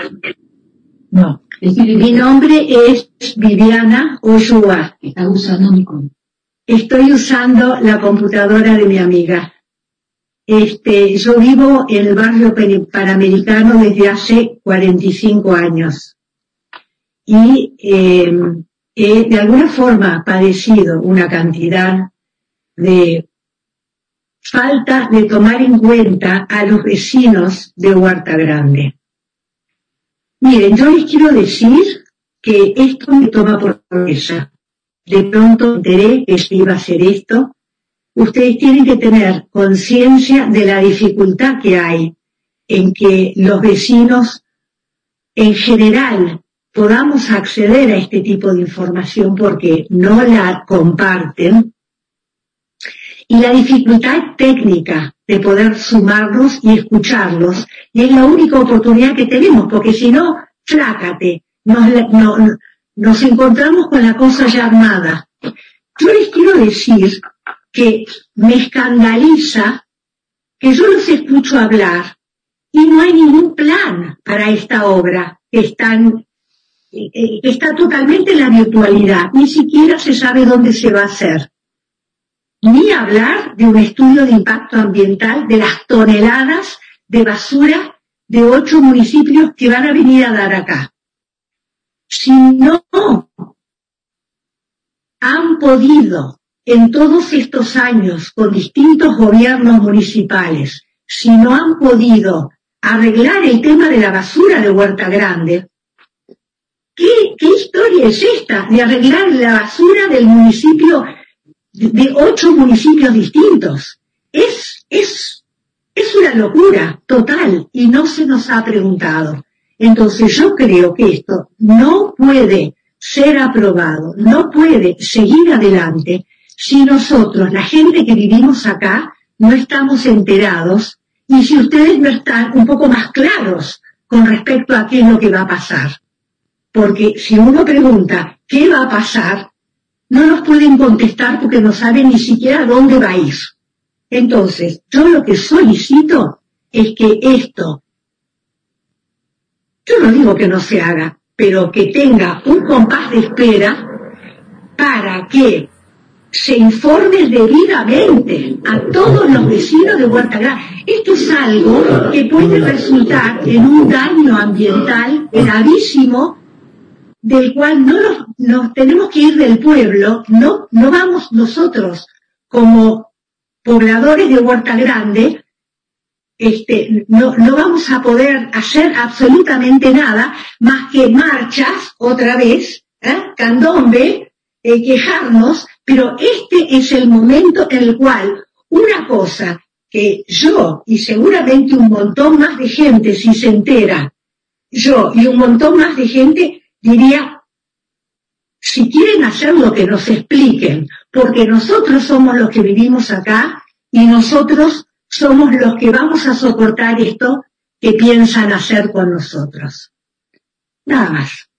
No. Mi nombre es Viviana Oshua. Está usando mi computadora. Estoy usando la computadora de mi amiga. Yo vivo en el barrio Panamericano desde hace 45 años. Y de alguna forma padecido una cantidad de falta de tomar en cuenta a los vecinos de Huerta Grande. Miren, yo les quiero decir que esto me toma por sorpresa. De pronto enteré que se iba a hacer esto. Ustedes tienen que tener conciencia de la dificultad que hay en que los vecinos en general podamos acceder a este tipo de información porque no la comparten, y la dificultad técnica de poder sumarlos y escucharlos, y es la única oportunidad que tenemos, porque si no, flácate, nos encontramos con la cosa ya armada. Yo les quiero decir que me escandaliza que yo los escucho hablar y no hay ningún plan para esta obra que está totalmente en la virtualidad, ni siquiera se sabe dónde se va a hacer. Ni hablar de un estudio de impacto ambiental de las toneladas de basura de 8 municipios que van a venir a dar acá. Si no han podido en todos estos años con distintos gobiernos municipales, si no han podido arreglar el tema de la basura de Huerta Grande, ¿qué historia es esta de arreglar la basura del municipio, de 8 municipios distintos? Es una locura total y no se nos ha preguntado. Entonces yo creo que esto no puede ser aprobado, no puede seguir adelante si nosotros, la gente que vivimos acá, no estamos enterados y si ustedes no están un poco más claros con respecto a qué es lo que va a pasar. Porque si uno pregunta qué va a pasar, no nos pueden contestar porque no saben ni siquiera dónde va a ir. Entonces, yo lo que solicito es que esto, yo no digo que no se haga, pero que tenga un compás de espera para que se informe debidamente a todos los vecinos de Huerta Grande. Esto es algo que puede resultar en un daño ambiental gravísimo, del cual no nos tenemos que ir del pueblo, no vamos nosotros como pobladores de Huerta Grande, no vamos a poder hacer absolutamente nada más que marchas otra vez, candombe, quejarnos, pero este es el momento en el cual una cosa que yo y seguramente un montón más de gente, si se entera, yo y un montón más de gente, diría, si quieren hacerlo que nos expliquen, porque nosotros somos los que vivimos acá y nosotros somos los que vamos a soportar esto que piensan hacer con nosotros. Nada más.